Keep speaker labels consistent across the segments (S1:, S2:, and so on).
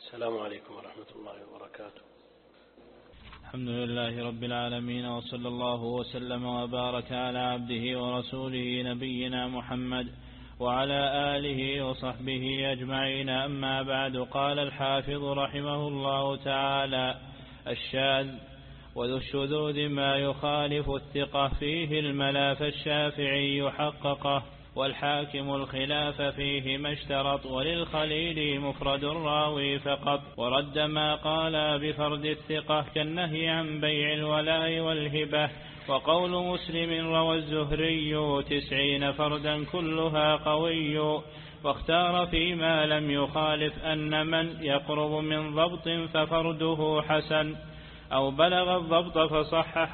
S1: السلام عليكم ورحمة الله وبركاته.
S2: الحمد لله رب العالمين، وصلى الله وسلم وبارك على عبده ورسوله نبينا محمد وعلى آله وصحبه أجمعين. أما بعد، قال الحافظ رحمه الله تعالى: الشاذ وذو الشذوذ ما يخالف الثقة فيه الملا، فالشافعي حققه والحاكم الخلاف فيه ما اشترط، وللخليل مفرد الراوي فقط، ورد ما قال بفرد الثقة كالنهي عن بيع الولاء والهبة. وقول مسلم روى الزهري 90 فردا كلها قوي، واختار فيما لم يخالف أن من يقرب من ضبط ففرده حسن، أو بلغ الضبط فصحح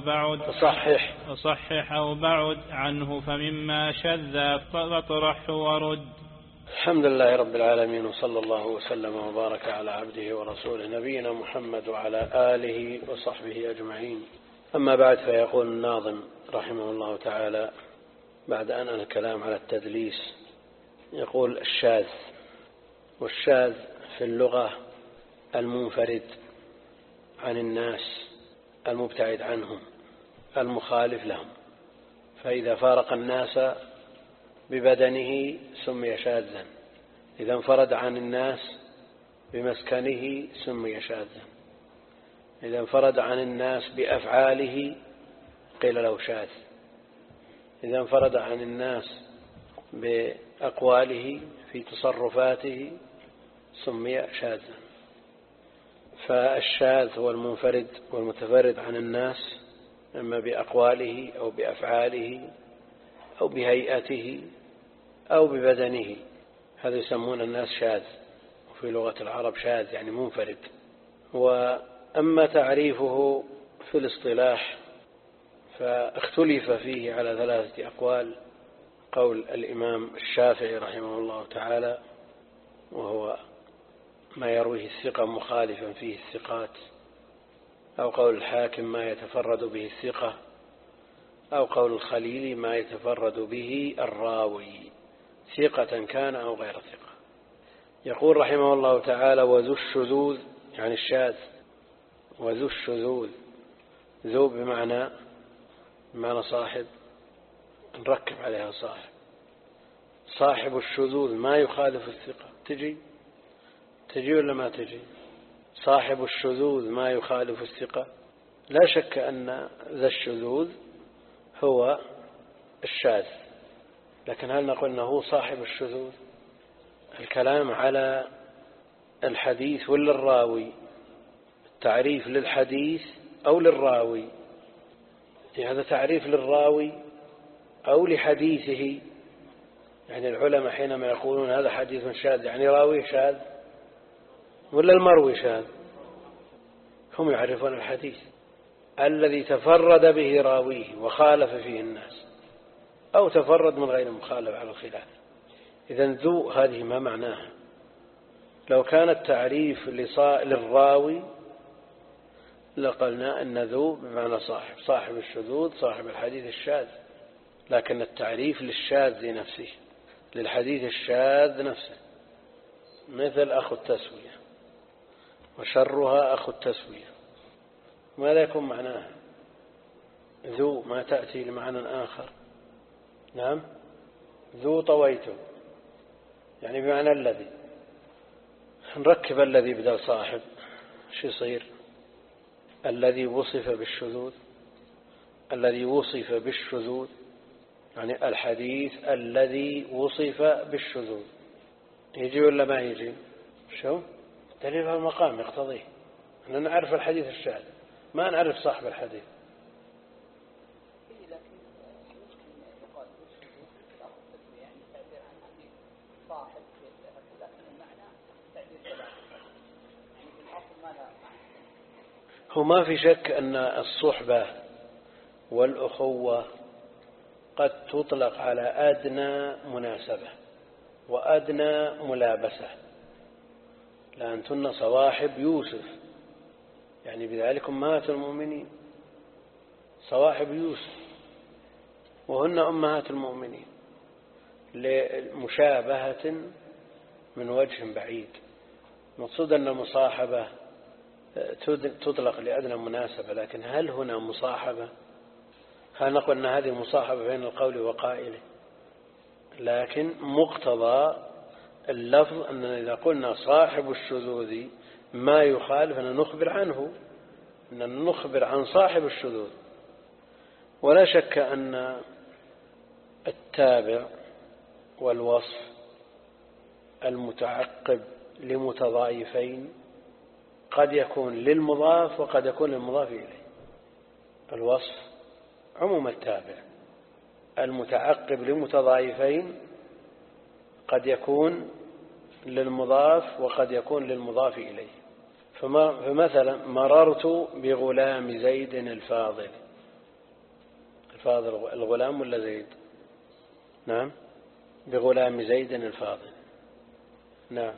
S2: أو بعد عنه، فمما شذ فاطرح ورد.
S1: الحمد لله رب العالمين، وصلى الله وسلم وبارك على عبده ورسوله نبينا محمد وعلى آله وصحبه أجمعين. أما بعد، فيقول الناظم رحمه الله تعالى بعد أن أنهى الكلام على التدليس، يقول: الشاذ، والشاذ في اللغة المنفرد عن الناس، المبتعد عنهم، المخالف لهم. فإذا فارق الناس ببدنه سمي شاذا، إذا انفرد عن الناس بمسكنه سمي شاذا، إذا انفرد عن الناس بأفعاله قيل له شاذ، إذا انفرد عن الناس بأقواله في تصرفاته سمي شاذا. فالشاذ هو المنفرد والمتفرد عن الناس، إما بأقواله أو بأفعاله أو بهيئته أو ببدنه، هذا يسمون الناس شاذ، وفي لغة العرب شاذ يعني منفرد. وأما تعريفه في الاصطلاح فاختلف فيه على 3 أقوال. قول الإمام الشافعي رحمه الله تعالى، وهو ما يرويه الثقة مخالفا فيه الثقات، أو قول الحاكم ما يتفرد به الثقة، أو قول الخليل ما يتفرد به الراوي ثقة كان أو غير ثقة. يقول رحمه الله تعالى: وذو الشذوذ يعني الشاذ، وذو الشذوذ، ذو بمعنى صاحب، نركب عليها صاحب الشذوذ ما يخالف الثقة. تجي ولا ما تجي؟ صاحب الشذوذ ما يخالف الثقة، لا شك أن ذا الشذوذ هو الشاذ، لكن هل نقول أنه صاحب الشذوذ؟ الكلام على الحديث ولا الراوي؟ التعريف للحديث أو للراوي؟ هذا تعريف للراوي أو لحديثه. يعني العلماء حينما يقولون هذا حديث شاذ يعني راويه شاذ ولا المروي شاذ؟ هم يعرفون الحديث الذي تفرد به راويه وخالف فيه الناس، أو تفرد من غير مخالف على الخلاف. إذن ذو هذه ما معناها. لو كان التعريف للراوي لقلنا أن ذو بمعنى صاحب الشذوذ، صاحب الحديث الشاذ، لكن التعريف للشاذ نفسه، للحديث الشاذ نفسه، مثل أخو التسوية، وشرها أخو التسوية، ماذا يكون معناها؟ ذو ما تأتي لمعنى آخر. نعم، ذو طويته يعني بمعنى الذي. نركب الذي بدل صاحب، شو يصير؟ الذي وصف بالشذوذ، الذي وصف بالشذوذ يعني الحديث الذي وصف بالشذوذ. يجي ولا ما يجي؟ شو دليل المقام يقتضيه أن نعرف الحديث الشاذ، ما نعرف صاحب الحديث. هو ما في شك أن الصحبة والأخوة قد تطلق على أدنى مناسبة وأدنى ملابسة، لأنتن صواحب يوسف، يعني بذلك أمهات المؤمنين، صواحب يوسف، وهن أمهات المؤمنين لمشابهة من وجه بعيد. المقصود أن المصاحبة تطلق لأدنى مناسبة، لكن هل هنا مصاحبة؟ هل نقول أن هذه مصاحبة بين القول وقائله؟ لكن مقتضى اللفظ أننا إذا قلنا صاحب الشذوذ ما يخالف أن نخبر عنه، أن نخبر عن صاحب الشذوذ. ولا شك أن التابع والوصف المتعقب لمتضايفين قد يكون للمضاف وقد يكون للمضاف إليه. الوصف عموم التابع المتعقب لمتضايفين قد يكون للمضاف وقد يكون للمضاف إليه. فمثلا مررت بغلام زيد الفاضل. الفاضل الغلام ولا زيد؟ نعم، بغلام زيد الفاضل. نعم.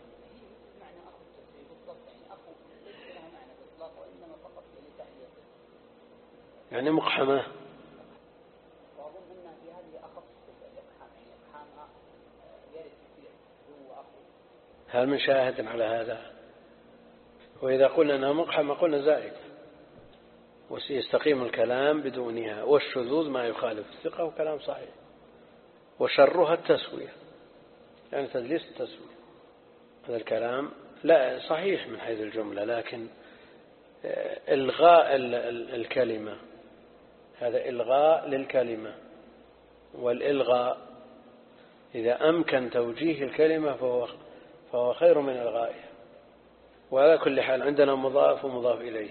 S1: يعني مقحمة. هل من شاهد على هذا؟ وإذا قلنا أنها مقحمة قلنا زائد، وسيستقيم الكلام بدونها. والشذوذ ما يخالف الثقة وكلام صحيح، وشرها التسوية، يعني تدليس التسوية. هذا الكلام لا صحيح من حيث الجملة، لكن إلغاء الكلمة هذا إلغاء للكلمة، والإلغاء إذا أمكن توجيه الكلمة فهو خير من إلغائها. وعلى كل حال عندنا مضاف ومضاف إليه،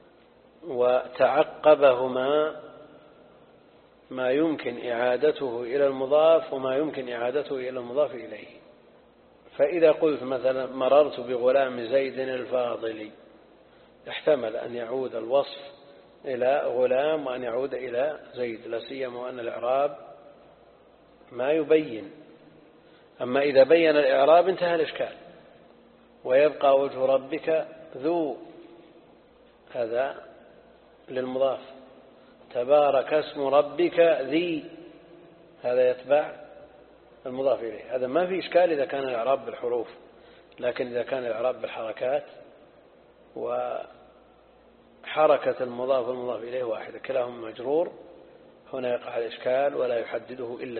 S1: وتعقبهما ما يمكن إعادته إلى المضاف وما يمكن إعادته إلى المضاف إليه. فإذا قلت مثلا مررت بغلام زيد الفاضل، احتمل أن يعود الوصف إلى غلام وأن يعود إلى زيد، لا سيما وأن الإعراب ما يبين. أما إذا بين الإعراب انتهى الإشكال. ويبقى وجه ربك ذو، هذا للمضاف. تبارك اسم ربك ذي، هذا يتبع المضاف إليه. هذا ما في إشكال إذا كان الإعراب بالحروف، لكن إذا كان الإعراب بالحركات وحركة المضاف والمضاف إليه واحدة كلاهما مجرور، هنا يقع الإشكال ولا يحدده إلا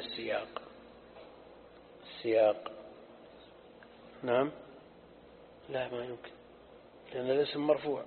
S1: السياق. نعم. لا ما يمكن، لأن الاسم مرفوع.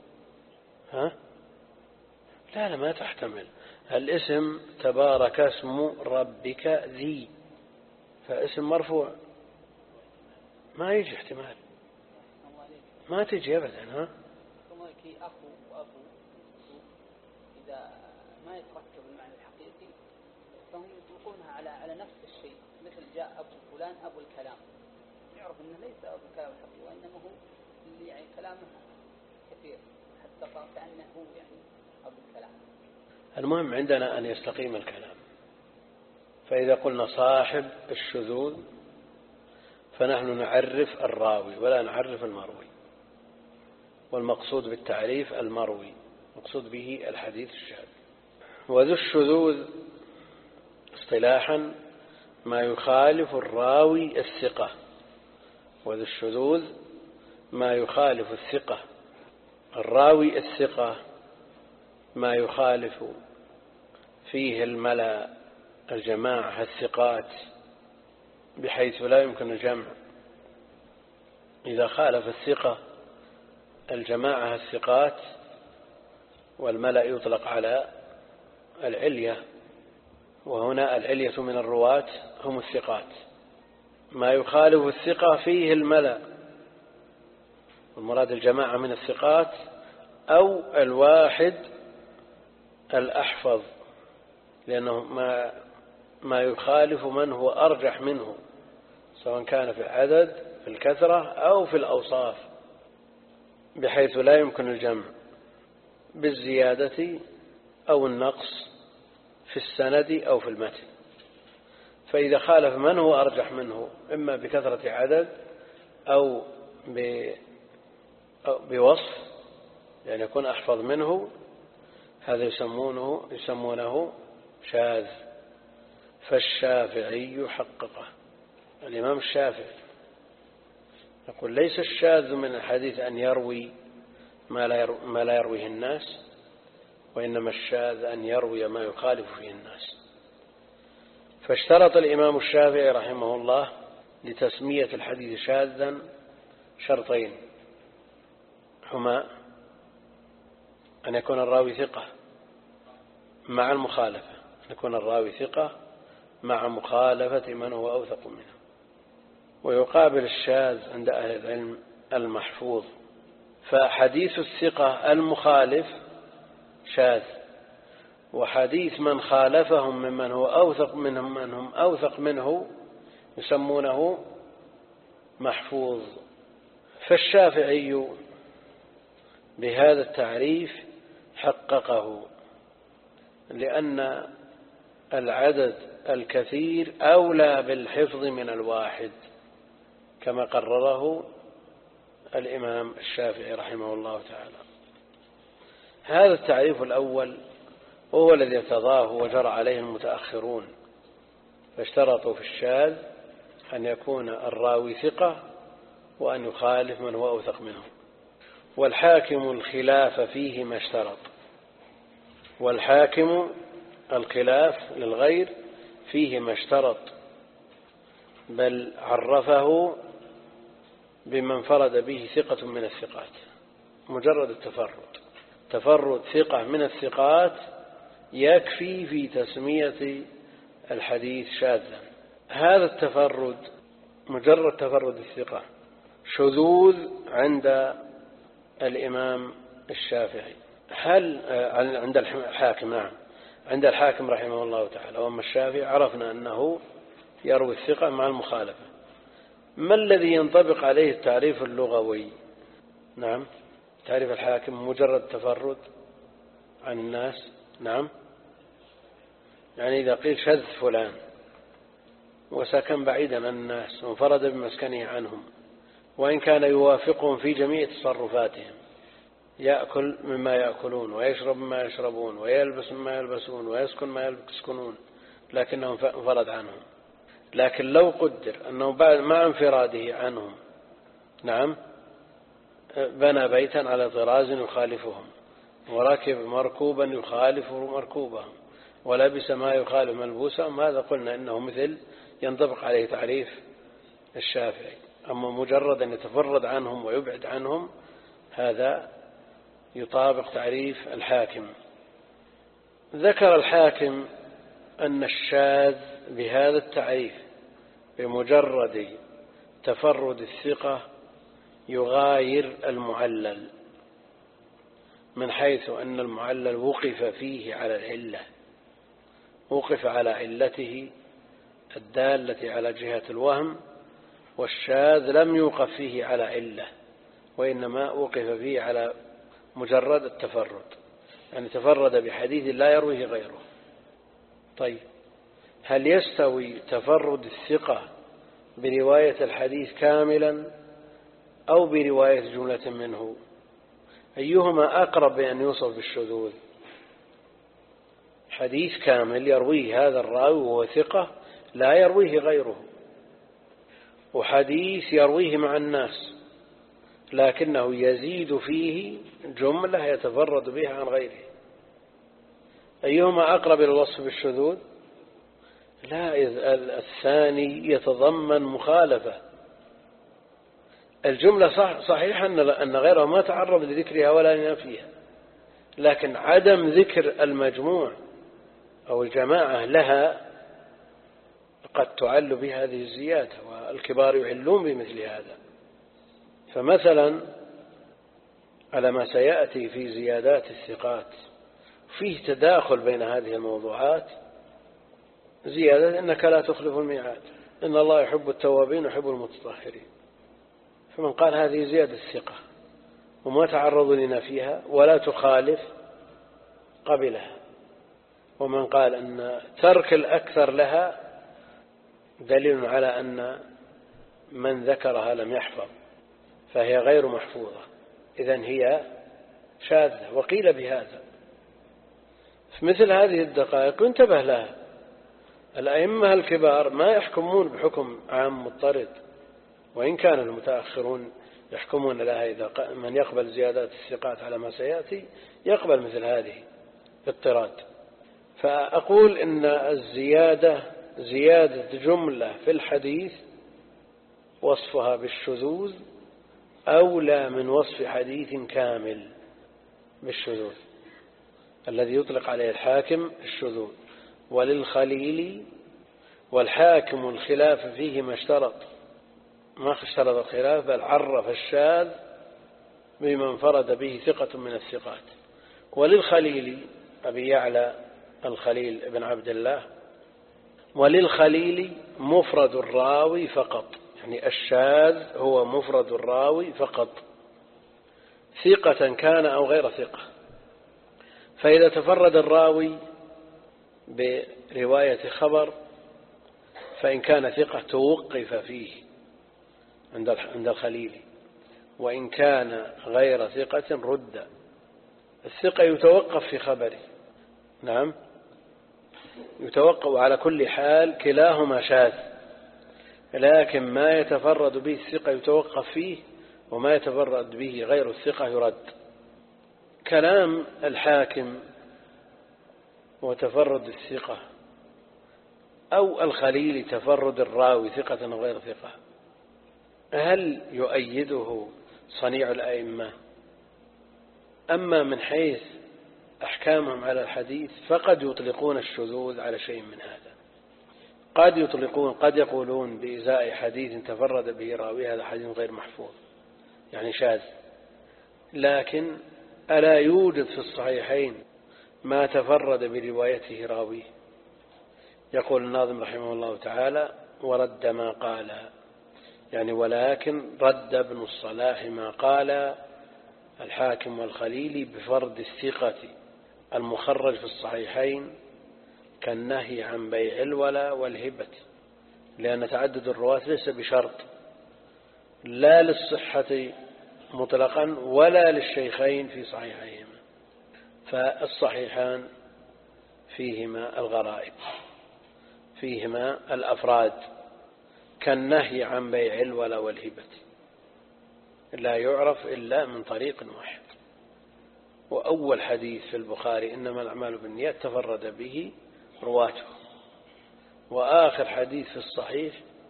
S1: لا ما تحتمل. الاسم تبارك اسم ربك ذي، فاسم مرفوع ما يجي احتمال، ما تجي أبدا.
S3: أخو وأبو إذا ما يتركب المعنى الحقيقي فهم يطلقونها على نفس الشيء، مثل جاء أبو فلان أبو الكلام، يعرف أنه ليس أبو الكلام الحقيقي، وإنما هو اللي يعني كلامه كثير حتى كأنه هو يعني أبو الكلام.
S1: المهم عندنا أن يستقيم الكلام. فإذا قلنا صاحب الشذوذ فنحن نعرف الراوي ولا نعرف المروي، والمقصود بالتعريف المروي، مقصود به الحديث الشاذ. وذو الشذوذ اصطلاحا ما يخالف الراوي الثقة. وذو الشذوذ ما يخالف الثقة. الراوي الثقة ما يخالف فيه الملأ الجماعة الثقات بحيث لا يمكن الجمع. إذا خالف الثقة الجماعة الثقات، والملأ يطلق على العلية، وهنا العلية من الرواة هم الثقات. ما يخالف الثقة فيه الملأ، المراد الجماعة من الثقات أو الواحد الأحفظ، لأنه ما يخالف من هو أرجح منه، سواء كان في العدد في الكثرة أو في الأوصاف، بحيث لا يمكن الجمع بالزيادة أو النقص في السند أو في المتن. فإذا خالف من هو أرجح منه إما بكثرة عدد أو بوصف، يعني يكون أحفظ منه، هذا يسمونه شاذ. فالشافعي حققه، الإمام الشافعي يقول ليس الشاذ من الحديث أن يروي ما لا يرويه الناس، وإنما الشاذ أن يروي ما يخالف فيه الناس. فاشترط الإمام الشافعي رحمه الله لتسمية الحديث شاذا شرطين، هما أن يكون الراوي ثقة مع المخالفة، أن يكون الراوي ثقة مع مخالفة من هو أوثق منه. ويقابل الشاذ عند أهل العلم المحفوظ، فحديث الثقة المخالف شاذ، وحديث من خالفهم ممن هو أوثق منهم من هم أوثق منه يسمونه محفوظ. فالشافعي بهذا التعريف حققه، لأن العدد الكثير أولى بالحفظ من الواحد، كما قرره الإمام الشافعي رحمه الله تعالى. هذا التعريف الأول هو الذي ارتضاه وجرى عليه المتأخرون، فاشترطوا في الشاذ أن يكون الراوي ثقة وأن يخالف من هو أوثق منه. والحاكم الخلاف فيه ما اشترط، والحاكم الخلاف للغير فيه ما اشترط، بل عرفه بما انفرد به ثقة من الثقات. مجرد تفرد ثقة من الثقات يكفي في تسمية الحديث شاذا. هذا التفرد مجرد تفرد الثقة شذوذ عند الإمام الشافعي. هل عند الحاكم؟ نعم، عند الحاكم رحمه الله تعالى. وأما الشافعي عرفنا أنه يروي الثقة مع المخالفة. ما الذي ينطبق عليه التعريف اللغوي؟ نعم، تعريف الحاكم مجرد تفرد عن الناس. نعم، يعني إذا قيل شذ فلان وسكن بعيدا عن الناس وانفرد بمسكنه عنهم، وإن كان يوافقهم في جميع تصرفاتهم، يأكل مما يأكلون ويشرب مما يشربون ويلبس مما يلبسون ويسكن ما يسكنون، لكنه انفرد عنهم. لكن لو قدر أنه مع انفراده عنهم، نعم، بنى بيتا على طراز يخالفهم، وركب مركوبا يخالف مركوبهم، ولبس ما يخالف ملبوسهم، هذا قلنا إنه مثل ينطبق عليه تعريف الشافعي. أما مجرد أن يتفرد عنهم ويبعد عنهم، هذا يطابق تعريف الحاكم. ذكر الحاكم أن الشاذ بهذا التعريف بمجرد تفرد الثقة يغاير المعلل، من حيث أن المعلل وقف فيه على العلة، وقف على علته الدالة على جهة الوهم، والشاذ لم يوقف فيه على علة، وإنما وقف فيه على مجرد التفرد، يعني تفرد بحديث لا يرويه غيره. طيب، هل يستوي تفرد الثقة برواية الحديث كاملا أو برواية جملة منه؟ أيهما أقرب بأن يوصف بالشذوذ؟ حديث كامل يرويه هذا الراوي وهو ثقة لا يرويه غيره، وحديث يرويه مع الناس لكنه يزيد فيه جملة يتفرد بها عن غيره. أيهما أقرب إلى الوصف بالشذوذ؟ لا، الثاني يتضمن مخالفة. الجملة صحيح أن غيره ما تعرض لذكرها ولا لنفيها، لكن عدم ذكر المجموع أو الجماعة لها قد تعل بهذه الزيادة، والكبار يعلون بمثل هذا. فمثلا على ما سيأتي في زيادات الثقات فيه تداخل بين هذه الموضوعات. زيادة إنك لا تخلف الميعاد، إن الله يحب التوابين ويحب المتطهرين، فمن قال هذه زيادة الثقة وما تعرض لنا فيها ولا تخالف قبلها، ومن قال أن ترك الأكثر لها دليل على أن من ذكرها لم يحفظ فهي غير محفوظة، إذن هي شاذة. وقيل بهذا في مثل هذه الدقائق انتبه لها. الأئمة الكبار ما يحكمون بحكم عام مضطرد، وإن كان المتأخرون يحكمون لها إذا من يقبل زيادات الثقات على ما سيأتي يقبل مثل هذه اضطراد. فأقول إن الزيادة زيادة جملة في الحديث وصفها بالشذوذ أولى من وصف حديث كامل بالشذوذ الذي يطلق عليه الحاكم الشذوذ. وللخليل والحاكم الخلاف فيه ما اشترط الخلاف بل عرف الشاذ بما انفرد به ثقة من الثقات. وللخليل أبي يعلى الخليل ابن عبد الله وللخليل مفرد الراوي فقط، يعني الشاذ هو مفرد الراوي فقط ثقة كان أو غير ثقة. فإذا تفرد الراوي برواية خبر فإن كان ثقة توقف فيه عند الخليل، وإن كان غير ثقة رد. الثقة يتوقف في خبره، نعم يتوقف على كل حال، كلاهما شاذ، لكن ما يتفرد به الثقة يتوقف فيه، وما يتفرد به غير الثقة يرد. كلام الحاكم وتفرد الثقة أو الخليل تفرد الراوي ثقة أو غير ثقة، هل يؤيده صنيع الأئمة؟ أما من حيث أحكامهم على الحديث فقد يطلقون الشذوذ على شيء من هذا. قد يقولون بإزاء حديث تفرد به راوي هذا حديث غير محفوظ يعني شاذ، لكن ألا يوجد في الصحيحين ما تفرد بروايته راوي؟ يقول الناظم رحمه الله تعالى: ورد ما قال، يعني ولكن رد ابن الصلاح ما قال الحاكم والخليلي بفرد الثقة المخرج في الصحيحين كالنهي عن بيع الولا والهبة، لأن تعدد الرواة ليس بشرط لا للصحة مطلقا ولا للشيخين في صحيحيهما، فالصحيحان فيهما الغرائب، فيهما الأفراد، كالنهي عن بيع الولا والهبة لا يعرف إلا من طريق واحد. وأول حديث في البخاري إنما الأعمال بالنيات تفرد به رواته، وآخر حديث في الصحيح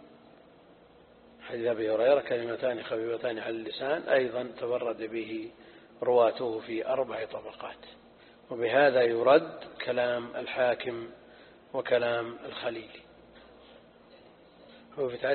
S1: حديث أبي هريرة كلمتان خفيفتان على اللسان أيضا تفرد به رواته في 4 طبقات. وبهذا يرد كلام الحاكم وكلام الخليل. هو في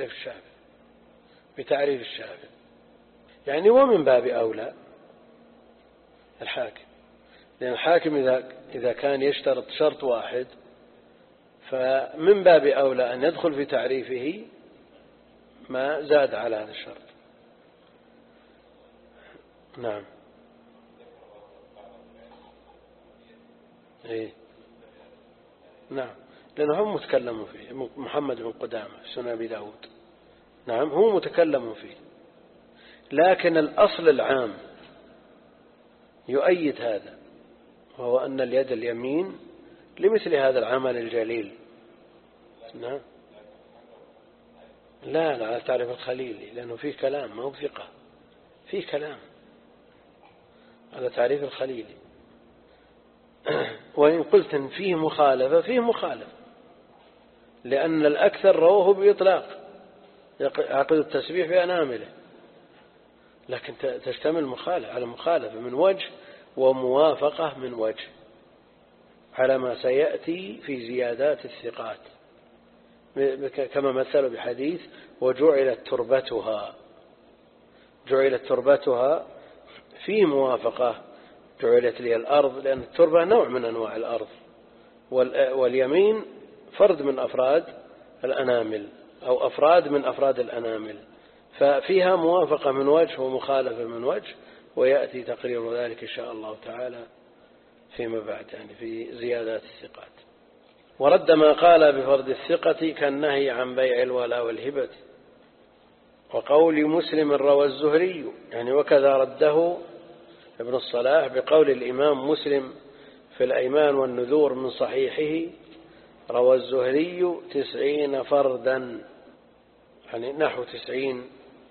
S1: تعريف الشافعي يعني ومن باب أولى الحاكم، لأن الحاكم إذا كان يشترط شرط واحد فمن باب أولى أن يدخل في تعريفه ما زاد على هذا الشرط. نعم إيه؟ نعم، لأنه هم متكلموا فيه. محمد بن قدامة سنن أبي داود، نعم هو متكلم فيه، لكن الأصل العام يؤيد هذا، وهو أن اليد اليمين لمثل هذا العمل الجليل. نعم لا على تعرف الخليلي، لأنه فيه كلام ما هو ثقة، فيه كلام على تعريف الخليلي. وإن قلت إن فيه مخالفة، فيه مخالفة، لأن الأكثر رواه بإطلاق يعقد التسبيح بأنامله، لكن تشتمل على مخالفة من وجه وموافقة من وجه على ما سيأتي في زيادات الثقات، كما مثلوا بحديث وجعلت تربتها في موافقة جعلت لي الأرض، لأن التربة نوع من أنواع الأرض، واليمين فرد من أفراد الأنامل أو أفراد من أفراد الأنامل، ففيها موافقة من وجه ومخالفة من وجه، ويأتي تقرير ذلك إن شاء الله تعالى فيما بعد، يعني في زيادات الثقات. ورد ما قال بفرد الثقة كالنهي عن بيع الولا والهبة. وقول مسلم روى الزهري، يعني وكذا رده ابن الصلاح بقول الإمام مسلم في الأيمان والنذور من صحيحه روى الزهري 90 فردا، يعني نحو 90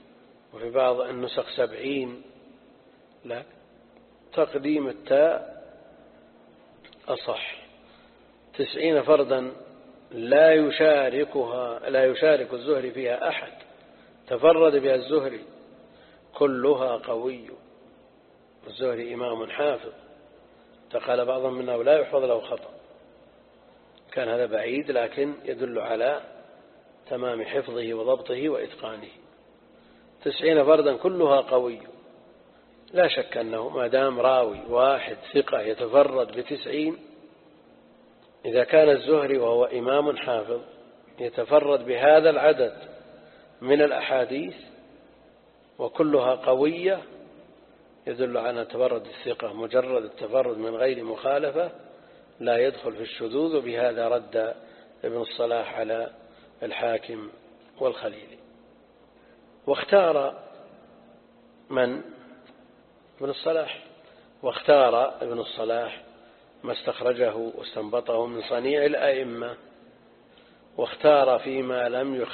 S1: وفي بعض النسخ 70. لا، تقديم التاء أصح. 90 فردا لا يشارك الزهري فيها أحد، تفرد بها الزهري، كلها قوي. الزهري إمام حافظ، قال بعضهم منه لا يحفظ له خطأ. كان هذا بعيد، لكن يدل على تمام حفظه وضبطه وإتقانه. 90 فردا كلها قوي. لا شك أنه ما دام راوي واحد ثقة يتفرد ب90، إذا كان الزهري وهو إمام حافظ يتفرد بهذا العدد من الأحاديث وكلها قوية، يدل على تفرد الثقة. مجرد التفرد من غير مخالفة لا يدخل في الشذوذ، وبهذا رد ابن الصلاح على الحاكم والخليلي. واختار من؟ ابن الصلاح. واختار ابن الصلاح ما استخرجه واستنبطه من صنيع الأئمة، واختار فيما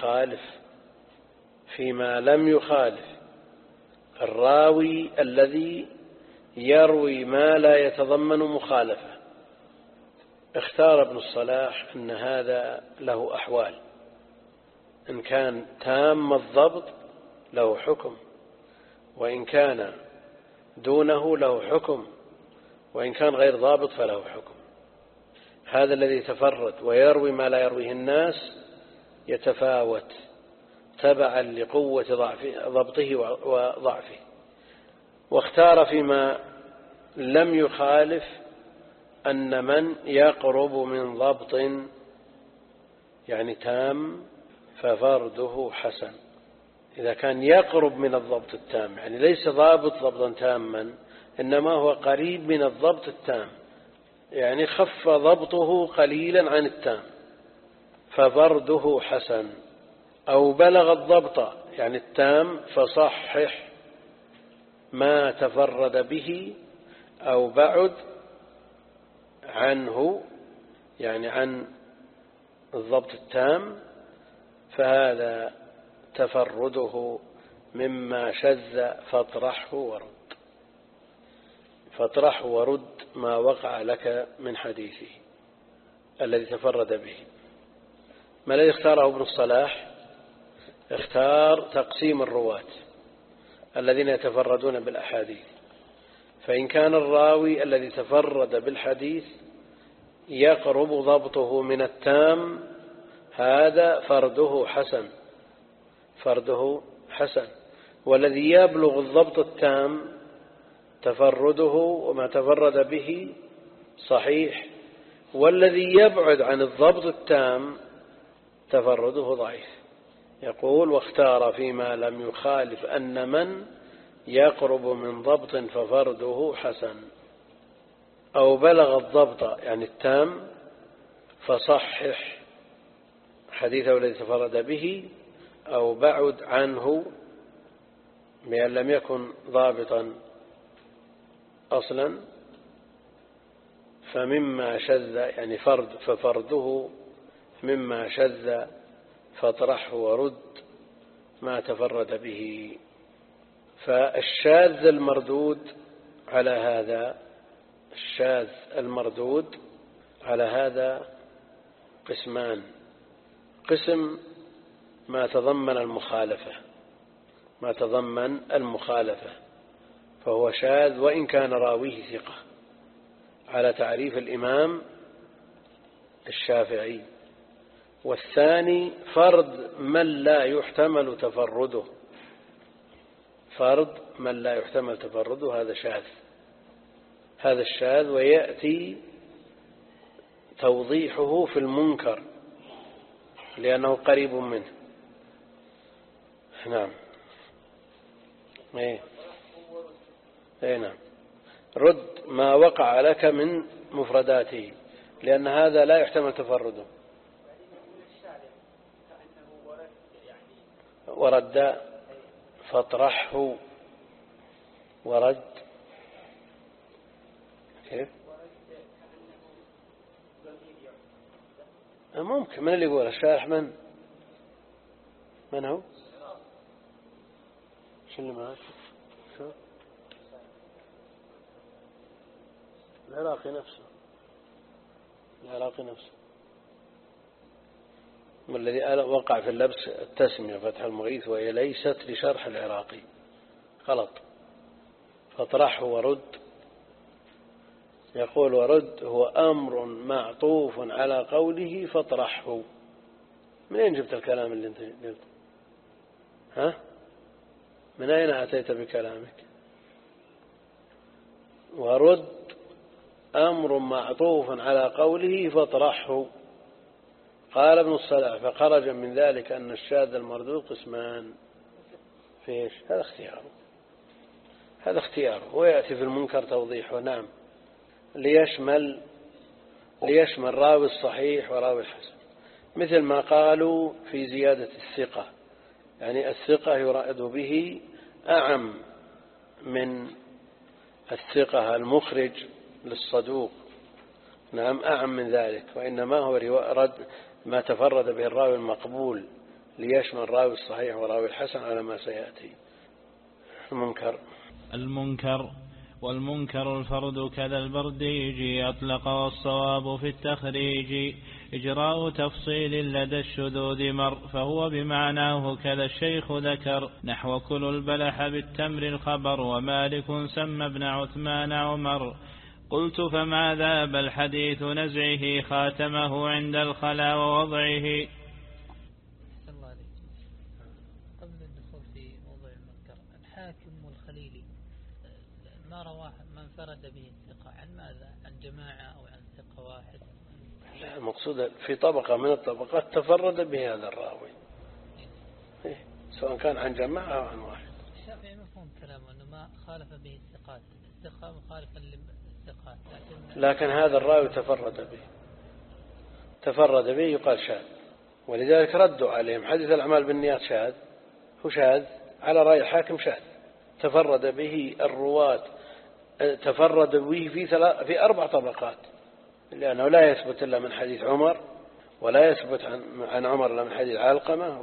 S1: لم يخالف الراوي الذي يروي ما لا يتضمن مخالفة. اختار ابن الصلاح أن هذا له أحوال، إن كان تام الضبط له حكم، وإن كان دونه له حكم، وإن كان غير ضابط فله حكم. هذا الذي يتفرد ويروي ما لا يرويه الناس يتفاوت تبعا لقوة ضبطه وضعفه. واختار فيما لم يخالف أن من يقرب من ضبط يعني تام ففرده حسن. إذا كان يقرب من الضبط التام، يعني ليس ضابط ضبطا تاما، إنما هو قريب من الضبط التام، يعني خف ضبطه قليلا عن التام، ففرده حسن. أو بلغ الضبط يعني التام فصحح ما تفرد به، أو بعد عنه يعني عن الضبط التام، فهذا تفرده مما شذ فاطرحه ورد ما وقع لك من حديثه الذي تفرد به. ما الذي اختاره ابن الصلاح؟ اختار تقسيم الرواة الذين يتفردون بالأحاديث، فإن كان الراوي الذي تفرد بالحديث يقرب ضبطه من التام، هذا فرده حسن. والذي يبلغ الضبط التام تفرده وما تفرد به صحيح، والذي يبعد عن الضبط التام تفرده ضعيف. يقول: واختار فيما لم يخالف أن من يقرب من ضبط ففرده حسن، أو بلغ الضبط يعني التام فصحح حديثه الذي تفرد به، أو بعد عنه بأن لم يكن ضابطا أصلا، فمما شذ يعني ففرده مما شذ فاطرحه ورد ما تفرد به. فالشاذ المردود على هذا قسمان: قسم ما تضمن المخالفة فهو شاذ وإن كان راويه ثقة، على تعريف الإمام الشافعي. والثاني فرد من لا يحتمل تفرده، هذا الشاذ، ويأتي توضيحه في المنكر لأنه قريب منه. نعم. نعم، رد ما وقع لك من مفرداته، لأن هذا لا يحتمل تفرده. ورد فاطرحه ورد كيف؟ ممكن. من اللي يقول الشارح؟ من هو شو اللي معك؟ شو؟ العراقي نفسه والذي وقع في اللبس التسمية فتح المغيث وهي ليست لشرح العراقي غلط. فاطرحه ورد، يقول ورد هو أمر معطوف على قوله فاطرحه. من أين جبت الكلام اللي أنت قلت؟ ها؟ من أين أتيت بكلامك؟ ورد أمر معطوف على قوله فاطرحه. قال ابن الصلاح فخرج من ذلك أن الشاذ المردود قسمان. فيش؟ هذا اختياره ويأتي في المنكر توضيحه. نعم، ليشمل راوي الصحيح وراوي الحسن، مثل ما قالوا في زيادة الثقة، يعني الثقة يراد به أعم من الثقة المخرج للصدوق. نعم، أعم من ذلك، وإنما هو رد ما تفرد به الراوي المقبول ليشمل راوي الصحيح وراوي الحسن على ما سيأتي.
S2: المنكر والمنكر الفرد كذا البرديجي أطلق، والصواب في التخريج إجراء تفصيل لدى الشذوذ مر، فهو بمعناه كذا الشيخ ذكر، نحو كل البلح بالتمر الخبر، ومالك سمى ابن عثمان عمر. قلت فما ذاب الحديث نزعه خاتمه عند الخلا ووضعه.
S3: قبل الدخول في موضوع المنكر، الحاكم والخليلي ما رواه من فرد به الثقة عن ماذا؟ عن جماعة أو عن ثقة واحد؟
S1: المقصود في طبقة من الطبقات تفرد به هذا الراوي، سواء كان عن جماعة أو عن واحد.
S3: الشافعي مفهوم كلامه أنه ما خالف به الثقات، الثقة مخالفا للثقات،
S1: لكن هذا الراوي تفرد به يقال شاذ، ولذلك ردوا عليهم حديث الأعمال بالنيات شاذ، هو شاذ على رأي الحاكم شاذ. تفرد به الرواة، تفرد به في 4 طبقات، لأنه لا يثبت إلا من حديث عمر، ولا يثبت عن عمر إلا من حديث علقمة،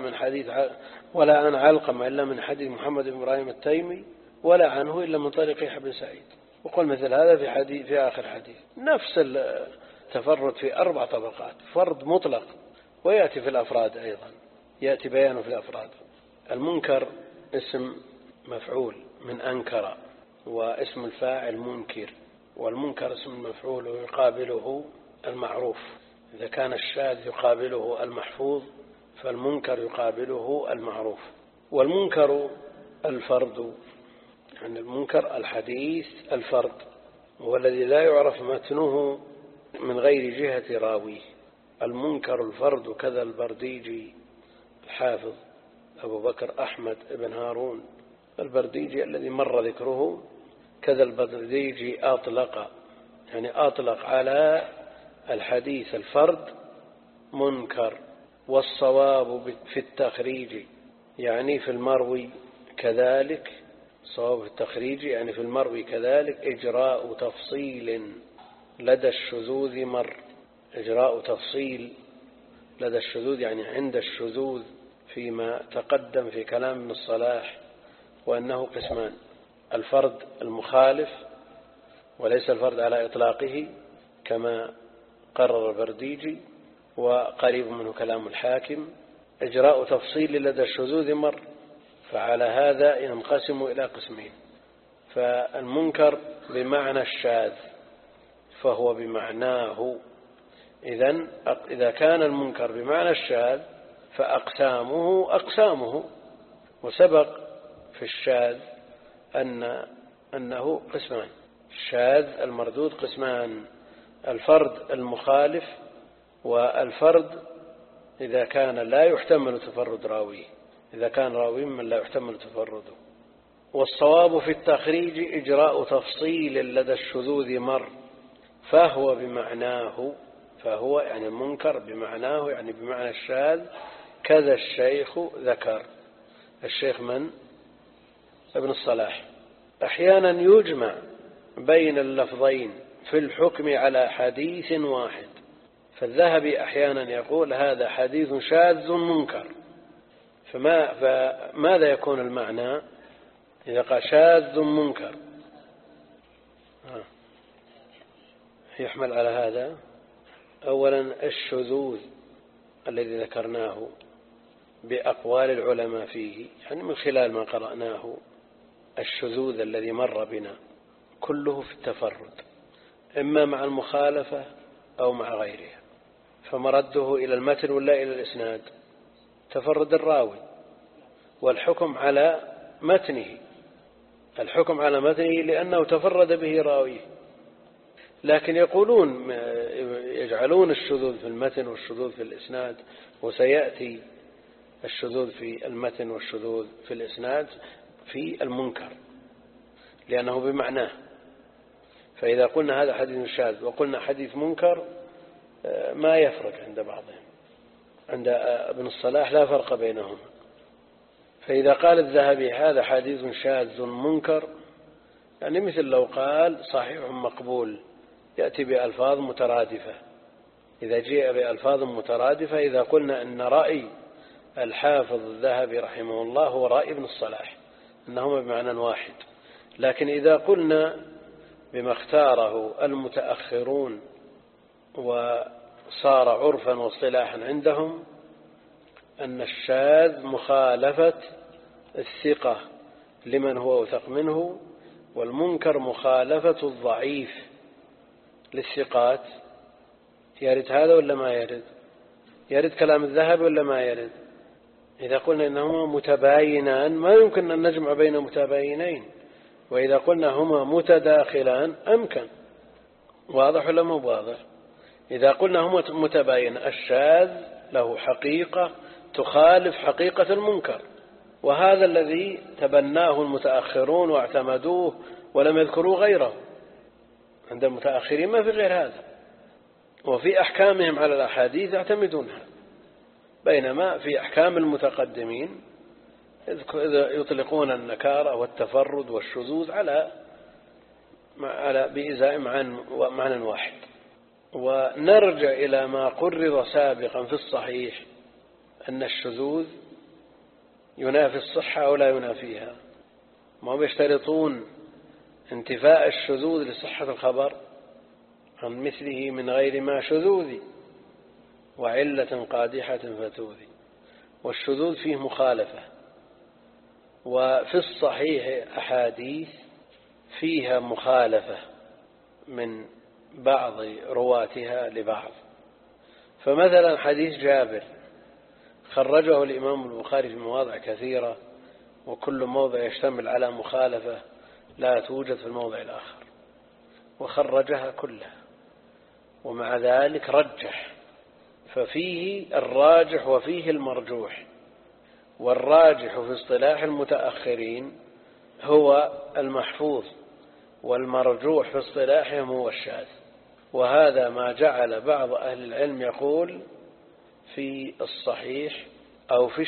S1: ولا عن علقمة إلا من حديث محمد بن إبراهيم التيمي، ولا عنه إلا من طريق يحيى بن سعيد. وقل مثل هذا في آخر حديث. نفس التفرد في 4 طبقات، فرد مطلق. ويأتي في الأفراد أيضا، يأتي بيانه في الأفراد. المنكر اسم مفعول من أنكر، واسم الفاعل منكر، والمنكر اسم المفعول ويقابله المعروف. إذا كان الشاذ يقابله المحفوظ، فالمنكر يقابله المعروف. والمنكر الفرد، يعني المنكر الحديث الفرد، هو الذي لا يعرف متنه من غير جهة راويه. المنكر الفرد كذا البرديجي الحافظ أبو بكر أحمد بن هارون البرديجي الذي مر ذكره، كذا البرديجي أطلق على الحديث الفرد منكر. والصواب في التخريج يعني في المروي كذلك، صواب في التخريج يعني في المروي كذلك إجراء تفصيل لدى الشذوذ مر. إجراء تفصيل لدى الشذوذ يعني عند الشذوذ، فيما تقدم في كلام ابن الصلاح، وأنه قسمان: الفرد المخالف، وليس الفرد على إطلاقه كما قرر البرديجي وقريب منه كلام الحاكم. إجراء تفصيل لدى الشذوذ مر، فعلى هذا ينقسم إلى قسمين: فالمنكر بمعنى الشاذ فهو بمعناه. إذا كان المنكر بمعنى الشاذ فأقسامه، وسبق في الشاذ أنه قسمان: الشاذ المردود قسمان: الفرد المخالف، والفرد إذا كان لا يحتمل تفرد راويه، إذا كان راوي من لا يحتمل تفرده. والصواب في التخريج إجراء تفصيل لدى الشذوذ مر، فهو بمعناه، فهو يعني المنكر بمعناه يعني بمعنى الشاذ، كذا الشيخ ذكر. الشيخ من؟ ابن الصلاح. أحيانا يجمع بين اللفظين في الحكم على حديث واحد، فالذهبي أحيانا يقول هذا حديث شاذ منكر. فماذا يكون المعنى؟ إذا قال شاذ منكر يحمل على هذا. أولا الشذوذ الذي ذكرناه بأقوال العلماء فيه، يعني من خلال ما قرأناه، الشذوذ الذي مر بنا كله في التفرد، إما مع المخالفة أو مع غيرها، فمرده إلى المتن ولا إلى الإسناد؟ تفرد الراوي، والحكم على متنه، الحكم على متنه لأنه تفرد به راويه. لكن يقولون يجعلون الشذوذ في المتن والشذوذ في الإسناد، وسيأتي الشذوذ في المتن والشذوذ في الإسناد في المنكر لأنه بمعناه. فإذا قلنا هذا حديث شاذ وقلنا حديث منكر ما يفرق عند بعضهم، عند ابن الصلاح لا فرق بينهما. فإذا قال الذهبي هذا حديث شاذ منكر، يعني مثل لو قال صحيح مقبول، يأتي بألفاظ مترادفة. إذا جاء بألفاظ مترادفة، إذا قلنا أن رأي الحافظ الذهبي رحمه الله هو رأي ابن الصلاح أنهما بمعنى واحد. لكن إذا قلنا بما اختاره المتأخرون وصار عرفا واصطلاحا عندهم أن الشاذ مخالفة الثقة لمن هو أوثق منه، والمنكر مخالفة الضعيف للثقات، يرد هذا ولا ما يرد؟ يرد كلام الذهب ولا ما يرد؟ إذا قلنا إنهما متباينان ما يمكن أن نجمع بين متباينين، وإذا قلنا هما متداخلان أمكن. واضح ولا مو واضح؟ إذا قلنا هما متباين، الشاذ له حقيقة تخالف حقيقة المنكر، وهذا الذي تبناه المتأخرون واعتمدوه ولم يذكروا غيره. عند المتأخرين ما في غير هذا، وفي أحكامهم على الأحاديث يعتمدونها، بينما في أحكام المتقدمين يطلقون النكارة والتفرد والشذوذ على بإزاء معنى واحد. ونرجع إلى ما قرر سابقا في الصحيح أن الشذوذ ينافي الصحة أو لا ينافيها. ما هم يشترطون انتفاء الشذوذ لصحة الخبر عن مثله من غير ما شذوذ وعلة قادحة فتوذي، والشذوذ فيه مخالفة. وفي الصحيح أحاديث فيها مخالفة من بعض رواتها لبعض. فمثلا حديث جابر خرجه الإمام البخاري في مواضع كثيرة، وكل موضع يشتمل على مخالفة لا توجد في الموضع الآخر، وخرجها كلها، ومع ذلك رجح. ففيه الراجح وفيه المرجوح، والراجح في اصطلاح المتأخرين هو المحفوظ، والمرجوح في اصطلاحهم هو الشاذ. وهذا ما جعل بعض أهل العلم يقول في الصحيح أو في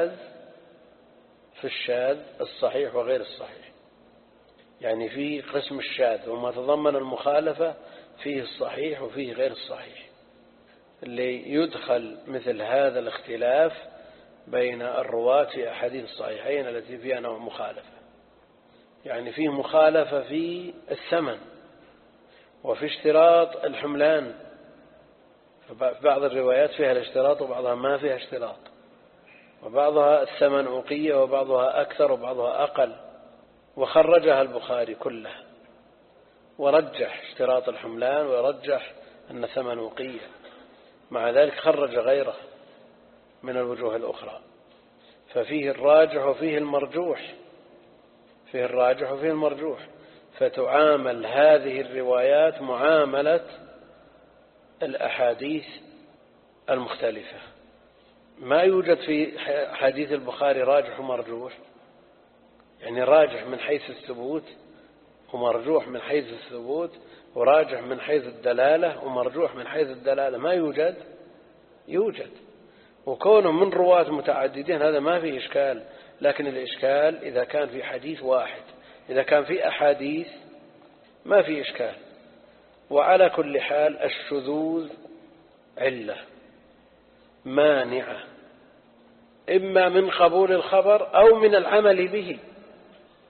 S1: الشاذ الصحيح وغير الصحيح، يعني في قسم الشاذ وما تضمن المخالفة فيه الصحيح وفيه غير الصحيح، اللي يدخل مثل هذا الاختلاف بين الرواة في أحاديث الصحيحين التي فيها نوع مخالفة. يعني فيه مخالفة في الثمن وفي اشتراط الحملان، بعض الروايات فيها الاشتراط وبعضها ما فيها اشتراط، وبعضها الثمن أوقية وبعضها أكثر وبعضها أقل، وخرجها البخاري كلها ورجح اشتراط الحملان ورجح أن ثمن أوقية، مع ذلك خرج غيره من الوجوه الأخرى. ففيه الراجح وفيه المرجوح، فيه الراجح وفيه المرجوح، فتعامل هذه الروايات معاملة الأحاديث المختلفة. ما يوجد في حديث البخاري راجح ومرجوح، يعني راجح من حيث الثبوت ومرجوح من حيث الثبوت، وراجح من حيث الدلالة ومرجوح من حيث الدلالة. ما يوجد. وكونه من رواة متعددين هذا ما فيه إشكال، لكن الإشكال إذا كان في حديث واحد. إذا كان في أحاديث ما في إشكال. وعلى كل حال الشذوذ علة مانعة إما من قبول الخبر أو من العمل به.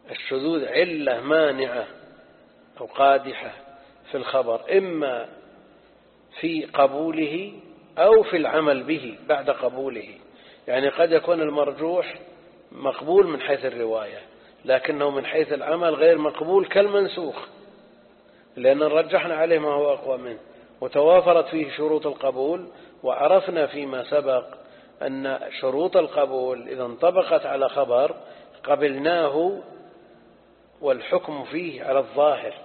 S1: الشذوذ علة مانعة أو قادحة في الخبر، إما في قبوله أو في العمل به بعد قبوله. يعني قد يكون المرجوح مقبول من حيث الرواية، لكنه من حيث العمل غير مقبول كالمنسوخ، لأن رجحنا عليه ما هو أقوى منه وتوافرت فيه شروط القبول. وعرفنا فيما سبق أن شروط القبول إذا انطبقت على خبر قبلناه، والحكم فيه على الظاهر،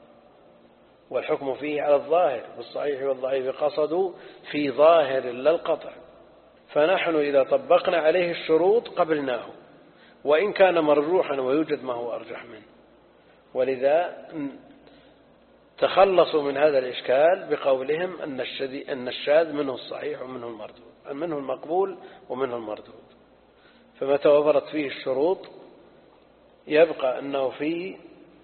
S1: والحكم فيه على الظاهر، بالصحيح والضعيف قصدوا في ظاهر لا القطع. فنحن إذا طبقنا عليه الشروط قبلناه وإن كان مرجوحا ويوجد ما هو أرجح منه. ولذا تخلصوا من هذا الإشكال بقولهم أن الشاذ منه الصحيح ومنه المردود، منه المقبول ومنه المردود. فما توفرت فيه الشروط يبقى أنه في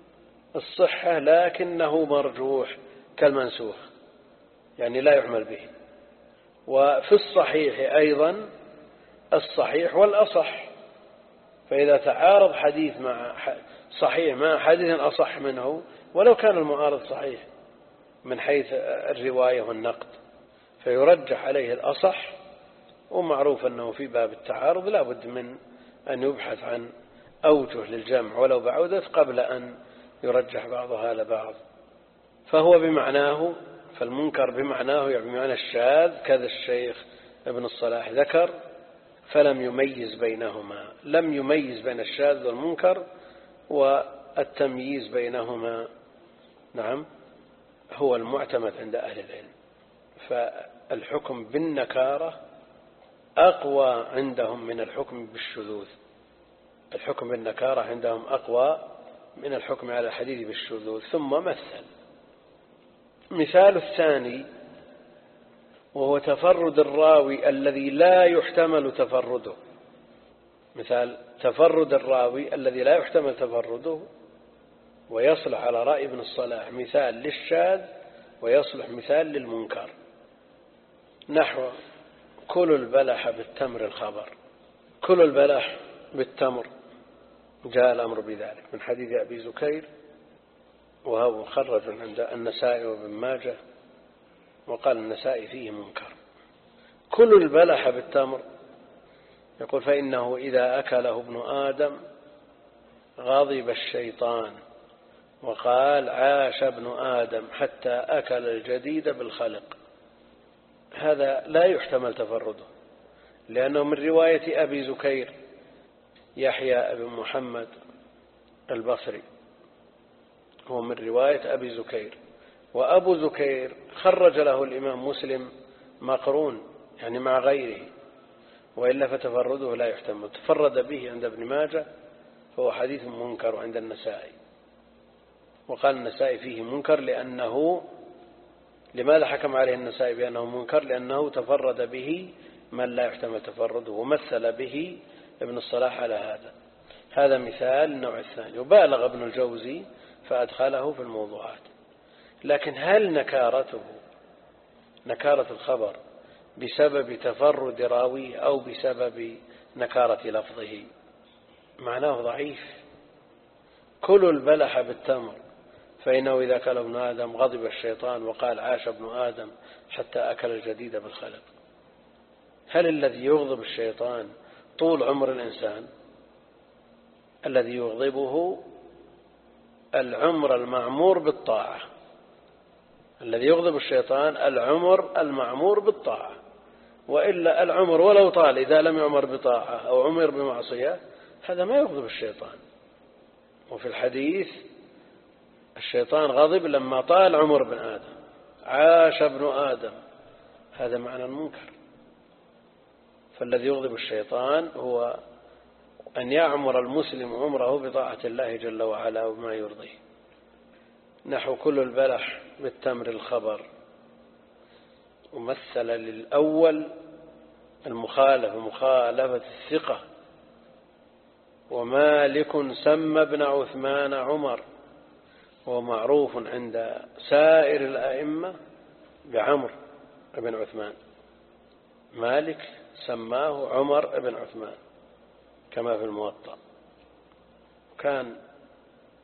S1: الصحة لكنه مرجوح كالمنسوخ، يعني لا يعمل به. وفي الصحيح أيضا الصحيح والأصح، فإذا تعارض حديث مع صحيح مع حديث أصح منه ولو كان المعارض صحيح من حيث الرواية والنقد فيرجح عليه الأصح. ومعروف أنه في باب التعارض لا بد من أن يبحث عن أوجه للجمع ولو بعودت قبل أن يرجح بعضها على بعض. فهو بمعناه، فالمنكر بمعناه يعني بمعنى الشاذ، كذا الشيخ ابن الصلاح ذكر، فلم يميز بينهما، لم يميز بين الشاذ والمنكر، والتمييز بينهما نعم هو المعتمد عند أهل العلم. فالحكم بالنكارة أقوى عندهم من الحكم بالشذوذ، الحكم بالنكارة عندهم أقوى من الحكم على الحديث بالشذوذ. ثم مثال الثاني وهو تفرد الراوي الذي لا يحتمل تفرده. مثال تفرد الراوي الذي لا يحتمل تفرده ويصلح على رأي ابن الصلاح مثال للشاذ ويصلح مثال للمنكر، نحو كل البلح بالتمر الخبر. كل البلح بالتمر جاء الأمر بذلك من حديث أبي زكير، وهو مخرج عند النسائي وابن ماجه، وقال النسائي فيه منكر. كل البلح بالتمر يقول فإنه إذا أكله ابن آدم غضب الشيطان وقال عاش ابن آدم حتى أكل الجديد بالخلق. هذا لا يحتمل تفرده لأنه من رواية أبي زكير يحيى بن محمد البصري، هو من رواية أبي زكير، وأبو زكير خرج له الإمام مسلم مقرون يعني مع غيره، وإلا فتفرده لا يحتمل. تفرد به عند ابن ماجه فهو حديث منكر عند النسائي، وقال النسائي فيه منكر لأنه لماذا حكم عليه النسائي بأنه منكر؟ لأنه تفرد به من لا يحتمل تفرده ومثل به ابن الصلاح على هذا. هذا مثال النوع الثاني. وبالغ ابن الجوزي فأدخله في الموضوعات. لكن هل نكارة الخبر بسبب تفرد راويه أو بسبب نكارة لفظه؟ معناه ضعيف. كل البلح بالتمر فإنه إذا أكل ابن آدم غضب الشيطان وقال عاش ابن آدم حتى أكل الجديد بالخلق. هل الذي يغضب الشيطان طول عمر الإنسان؟ الذي يغضبه العمر المعمور بالطاعة. الذي يغضب الشيطان العمر المعمور بالطاعة، وإلا العمر ولو طال إذا لم يعمر بطاعة أو عمر بمعصية هذا ما يغضب الشيطان. وفي الحديث الشيطان غضب لما طال عمر ابن آدم، عاش ابن آدم، هذا معنى المنكر. فالذي يغضب الشيطان هو أن يعمر المسلم عمره بطاعة الله جل وعلا وما يرضيه. نحو كل البلح بالتمر الخبر، ومثل للأول مخالفة الثقة، ومالك سمى ابن عثمان عمر، ومعروف عند سائر الأئمة بعمر بن عثمان. مالك سماه عمر بن عثمان كما في الموطأ. كان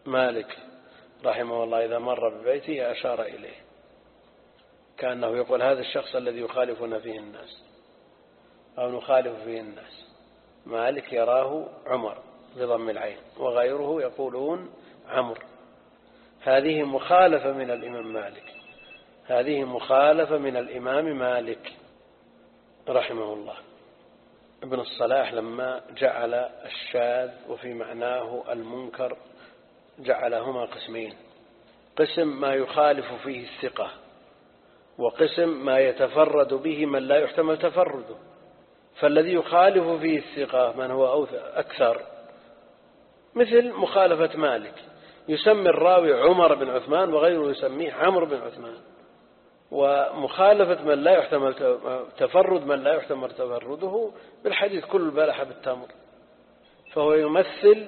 S1: مالك رحمه الله إذا مر ببيته أشار إليه، كأنه يقول هذا الشخص الذي يخالفنا فيه الناس أو نخالف فيه الناس. مالك يراه عمر بضم العين، وغيره يقولون عمرو. هذه مخالفة من الإمام مالك، هذه مخالفة من الإمام مالك رحمه الله. ابن الصلاح لما جعل الشاذ وفي معناه المنكر جعلهما قسمين: قسم ما يخالف فيه الثقة، وقسم ما يتفرد به من لا يحتمل تفرده. فالذي يخالف فيه الثقة من هو أكثر، مثل مخالفة مالك، يسمي الراوي عمر بن عثمان وغيره يسميه عمرو بن عثمان. ومخالفة من لا يحتمل تفرد من لا يحتمل تفرده بالحديث كل البلح بالتمر، فهو يمثل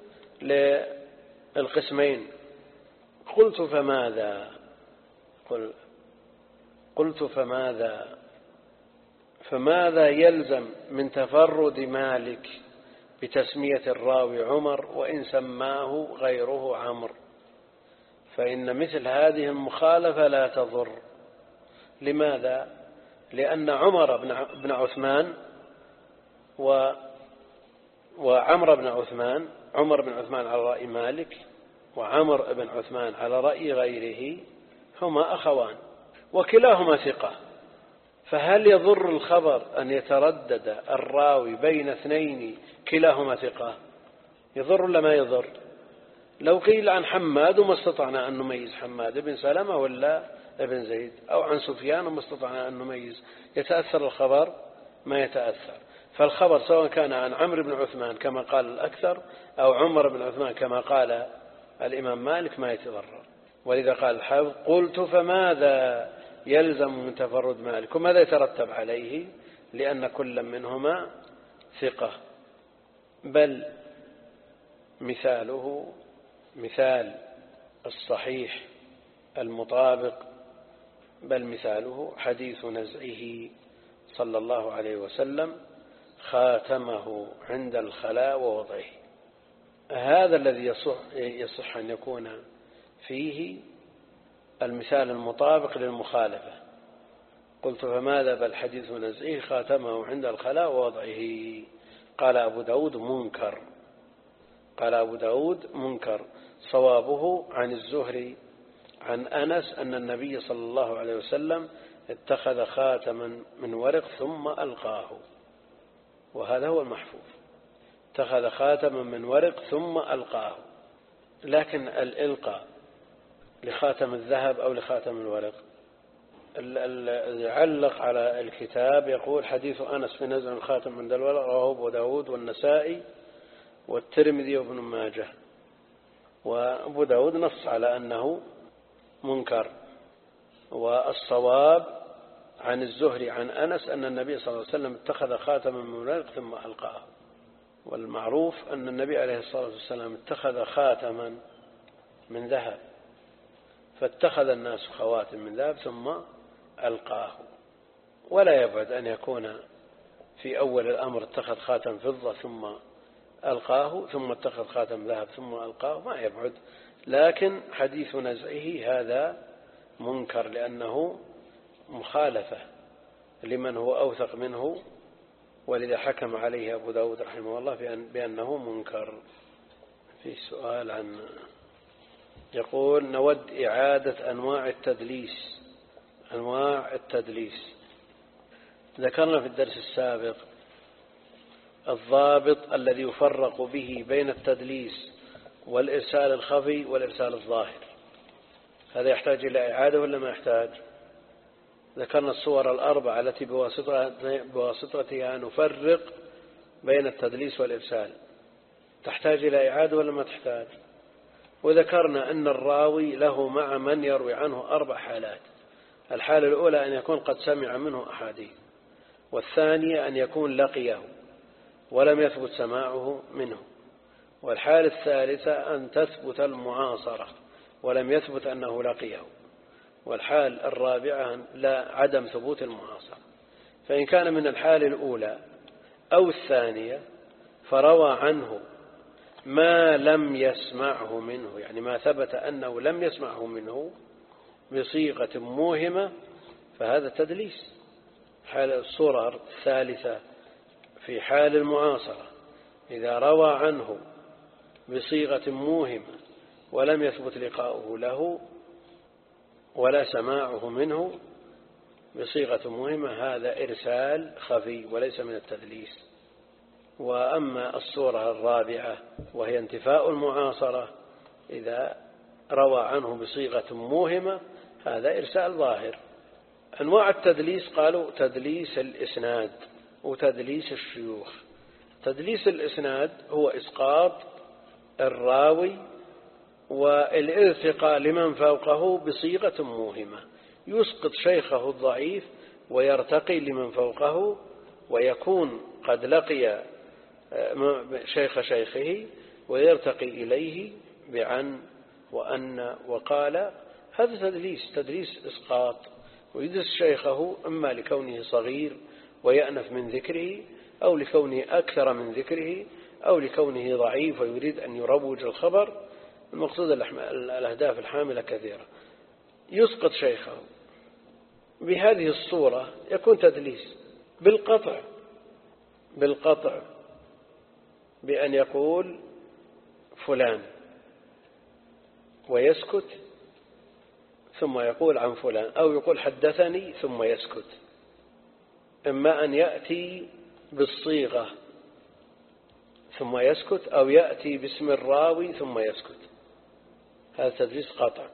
S1: للقسمين. قلت فماذا يلزم من تفرد مالك بتسمية الراوي عمر وإن سماه غيره عمرو؟ فإن مثل هذه المخالفة لا تضر. لماذا؟ لأن عمر بن عثمان وعمر بن عثمان، عمر بن عثمان على رأي مالك وعمر بن عثمان على رأي غيره، هما أخوان وكلاهما ثقة. فهل يضر الخبر أن يتردد الراوي بين اثنين كلاهما ثقة؟ يضر ولا ما يضر؟ لو قيل عن حماد وما استطعنا أن نميز حماد بن سلمة ولا ابن زيد، أو عن سفيان وما استطعنا أن نميز، يتأثر الخبر؟ ما يتأثر. فالخبر سواء كان عن عمرو بن عثمان كما قال الأكثر أو عمر بن عثمان كما قال الإمام مالك ما يتضرر. ولذا قال الحافظ: قلت فماذا يلزم من تفرد مالك وماذا يترتب عليه؟ لأن كل منهما ثقة. بل مثاله مثال الصحيح المطابق، بل مثاله حديث نزعه صلى الله عليه وسلم خاتمه عند الخلاء ووضعه. هذا الذي يصح أن يكون فيه المثال المطابق للمخالفة. قلت فماذا؟ بل حديث نزعه خاتمه عند الخلاء ووضعه. قال أبو داود منكر، قال أبو داود منكر. صوابه عن الزهري عن أنس أن النبي صلى الله عليه وسلم اتخذ خاتما من ورق ثم ألقاه، وهذا هو المحفوظ: اتخذ خاتما من ورق ثم ألقاه. لكن الإلقاء لخاتم الذهب أو لخاتم الورق، يعلق على الكتاب يقول: حديث أنس في نزع الخاتم من الورق رواه أبو داود والنسائي والترمذي وابن ماجه. وأبو داود نص على أنه منكر. والصواب عن الزهري عن أنس أن النبي صلى الله عليه وسلم اتخذ خاتما من ورق ثم ألقاه. والمعروف أن النبي عليه الصلاة والسلام اتخذ خاتما من ذهب، فاتخذ الناس خواتم من ذهب ثم ألقاه. ولا يبعد أن يكون في أول الأمر اتخذ خاتم فضة ثم ألقاه، ثم اتخذ خاتم ذهب ثم ألقاه، ما يبعد. لكن حديث نزعه هذا منكر لأنه مخالفة لمن هو أوثق منه، ولذا حكم عليه أبو داود رحمه الله بأنه منكر. في سؤال عن يقول: نود إعادة أنواع التدليس. أنواع التدليس ذكرنا في الدرس السابق الضابط الذي يفرق به بين التدليس والإرسال الخفي والإرسال الظاهر. هذا يحتاج إلى إعادة ولا ما يحتاج؟ ذكرنا الصور الأربعة التي بواسطتها نفرق بين التدليس والإرسال. تحتاج إلى إعادة ولا ما تحتاج؟ وذكرنا أن الراوي له مع من يروي عنه 4 حالات: الحالة الأولى أن يكون قد سمع منه أحاديث، والثانية أن يكون لقيه ولم يثبت سماعه منه، والحالة الثالثة أن تثبت المعاصرة ولم يثبت أنه لقيه، والحال الرابعة لا عدم ثبوت المعاصرة. فإن كان من الحالة الأولى أو الثانية فروى عنه ما لم يسمعه منه، يعني ما ثبت أنه لم يسمعه منه بصيغة موهمة فهذا تدليس. حال الصورة الثالثة في حال المعاصرة إذا روى عنه بصيغة موهمة ولم يثبت لقاؤه له ولا سماعه منه بصيغة موهمة هذا إرسال خفي وليس من التدليس. وأما الصورة الرابعة وهي انتفاء المعاصرة إذا روى عنه بصيغة موهمة هذا إرسال ظاهر. أنواع التدليس قالوا تدليس الإسناد وتدليس الشيوخ. تدليس الإسناد هو إسقاط الراوي والارتقاء لمن فوقه بصيغة موهمة، يسقط شيخه الضعيف ويرتقي لمن فوقه ويكون قد لقي شيخ شيخه ويرتقي إليه بعن وأن وقال. هذا تدليس إسقاط، ويدس شيخه إما لكونه صغير ويأنف من ذكره أو لكونه أكثر من ذكره أو لكونه ضعيف ويريد أن يروج الخبر. المقصود الأهداف الحاملة كثيرة. يسقط شيخه بهذه الصورة يكون تدليس بالقطع بأن يقول فلان ويسكت ثم يقول عن فلان، أو يقول حدثني ثم يسكت. إما أن يأتي بالصيغة ثم يسكت أو يأتي باسم الراوي ثم يسكت، هذا تدليس قطع.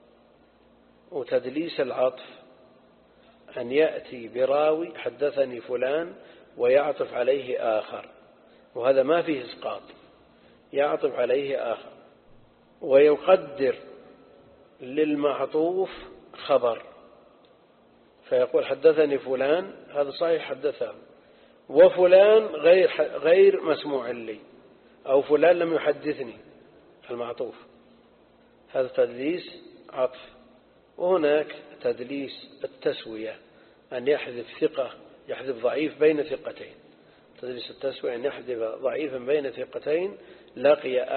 S1: وتدليس العطف أن يأتي براوي حدثني فلان ويعطف عليه آخر، وهذا ما فيه إسقاط، يعطف عليه آخر ويقدر للمعطوف خبر فيقول حدثني فلان، هذا صحيح حدثه، وفلان غير مسموع لي، أو فلان لم يحدثني المعطوف، هذا تدليس عطف. وهناك تدليس التسوية أن يحذف ثقة يحذف ضعيف بين ثقتين. تدليس التسوية أن يحذف ضعيفا بين ثقتين لقي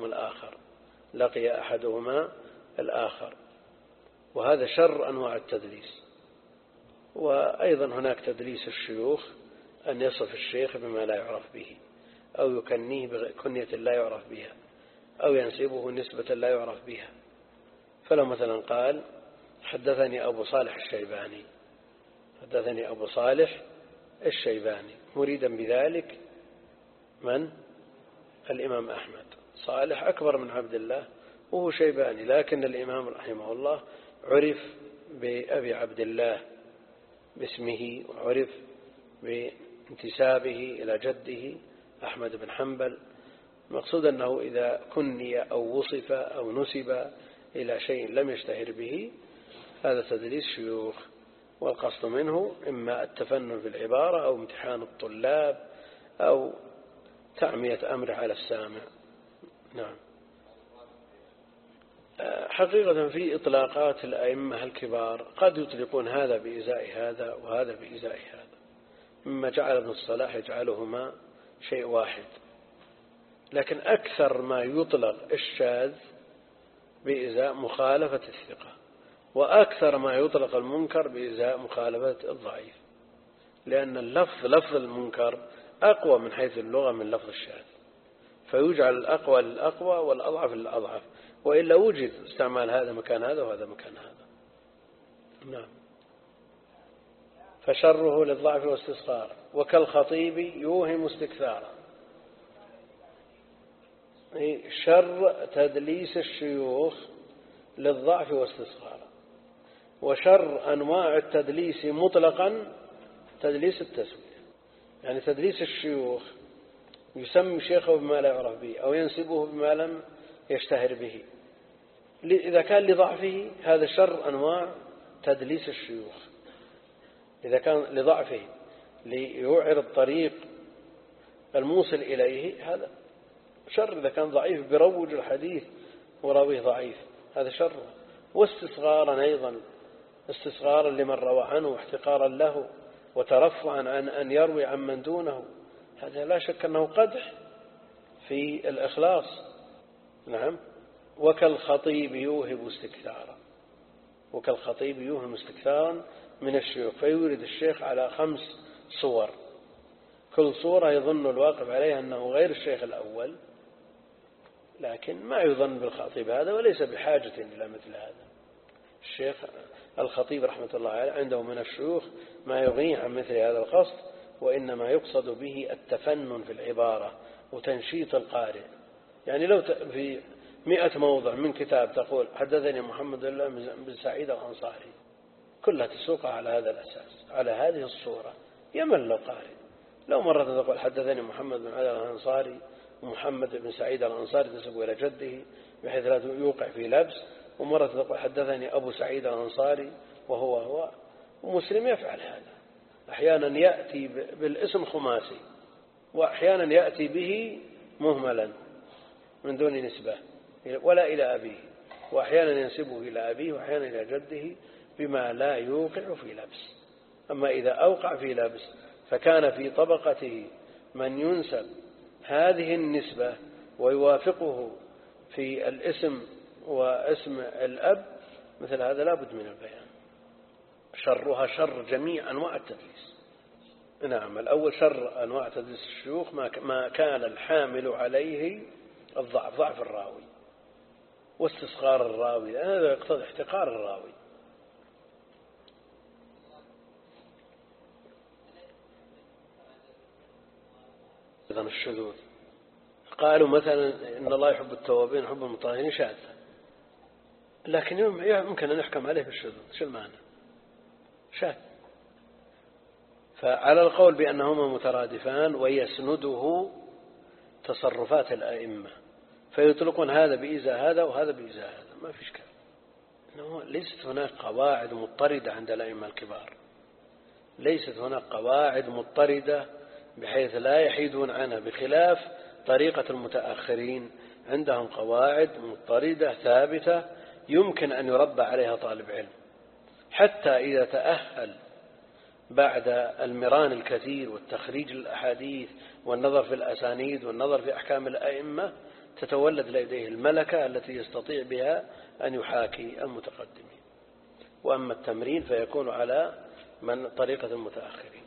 S1: أحدهما الآخر، وهذا شر أنواع التدليس. وأيضا هناك تدليس الشيوخ أن يصف الشيخ بما لا يعرف به، أو يكنيه بكنية لا يعرف بها، أو ينسبه نسبة لا يعرف بها. فلو مثلا قال حدثني أبو صالح الشيباني مريدا بذلك من؟ الإمام أحمد. صالح أكبر من عبد الله وهو شيباني، لكن الإمام رحمه الله عرف بأبي عبد الله باسمه، وعرف بانتسابه إلى جده أحمد بن حنبل. المقصود أنه إذا كني أو وصف أو نسب إلى شيء لم يشتهر به هذا تدليس شيوخ، والقصد منه إما التفنن في العبارة أو امتحان الطلاب أو تعمية أمره على السامع. نعم. حقيقة في إطلاقات الأئمة الكبار قد يطلقون هذا بإزاء هذا وهذا بإزاء هذا، مما جعل ابن الصلاح يجعلهما شيء واحد. لكن أكثر ما يطلق الشاذ بإزاء مخالفة الثقة، وأكثر ما يطلق المنكر بإزاء مخالفة الضعيف، لأن لفظ المنكر أقوى من حيث اللغة من لفظ الشاذ، فيجعل الأقوى للأقوى والأضعف للأضعف، وإلا وجد استعمال هذا مكان هذا وهذا مكان هذا. نعم. فشره للضعف والاستصغار، وكالخطيب يوهم استكثارا. شر تدليس الشيوخ للضعف والاستصغار. وشر أنواع التدليس مطلقا تدليس التسوية، يعني تدليس الشيوخ يسمي شيخه بما لا يعرف به أو ينسبه بما لم يشتهر به، إذا كان لضعفه هذا شر أنواع تدليس الشيوخ. إذا كان لضعفه ليعرض الطريق الموصل إليه هذا شر. إذا كان ضعيف بروج الحديث وراويه ضعيف هذا شر. واستصغارا أيضا، استصغارا لمن روى عنه واحتقارا له وترفعا عن أن يروي عن من دونه، هذا لا شك أنه قدح في الإخلاص. نعم. وكالخطيب يوهب استكثارا، وكالخطيب يوهم استكثارا من الشيوخ، فيورد الشيخ على 5 صور، كل صورة يظن الواقف عليها أنه غير الشيخ الأول، لكن ما يظن بالخطيب هذا وليس بحاجة إلى مثل هذا. الشيخ الخطيب رحمة الله عليه عنده من الشيوخ ما يغنيه عن مثل هذا القصد، وإنما يقصد به التفنن في العبارة وتنشيط القارئ. يعني لو في 100 موضع من كتاب تقول حدثني محمد بن سعيد الأنصاري، كلها تسوقها على هذا الأساس، على هذه الصورة، يمل القارئ. لو مرة تقول حدثني محمد بن علي الأنصاري ومحمد بن سعيد الأنصاري تسبق إلى جده بحيث لا يوقع في لبس، ومرة تقول حدثني أبو سعيد الأنصاري وهو ومسلم يفعل هذا. أحيانا يأتي بالاسم خماسي، وأحيانا يأتي به مهملا من دون نسبة ولا إلى أبيه، وأحيانا ينسبه إلى أبيه وأحيانا إلى جده بما لا يوقع في لبس. أما إذا أوقع في لبس فكان في طبقته من ينسب هذه النسبة ويوافقه في الاسم واسم الأب، مثل هذا لا بد من البيان. شرها شر جميع أنواع التدليس. نعم. الأول شر أنواع تدليس الشيوخ ما كان الحامل عليه الضعف، ضعف الراوي واستصغار الراوي، هذا يقتضي احتقار الراوي. أيضا الشذوذ، قالوا مثلا إن الله يحب التوابين يحب المطهرين شاذة، لكن يمكن أن يحكم عليه بالشذوذ. شو المعنى؟ شاذ. فعلى القول بأنهما مترادفان ويسنده تصرفات الأئمة، فيطلقون هذا بإزاء هذا وهذا بإزاء هذا، ما فيش كلام. ليست هناك قواعد مضطردة عند الأئمة الكبار، ليست هناك قواعد مضطردة بحيث لا يحيدون عنها، بخلاف طريقة المتأخرين عندهم قواعد مضطردة ثابتة يمكن أن يربى عليها طالب علم، حتى إذا تأهل بعد المران الكثير والتخريج الأحاديث والنظر في الأسانيد والنظر في أحكام الأئمة تتولد لديه الملكة التي يستطيع بها أن يحاكي المتقدمين. وأما التمرين فيكون على من طريقة المتأخرين.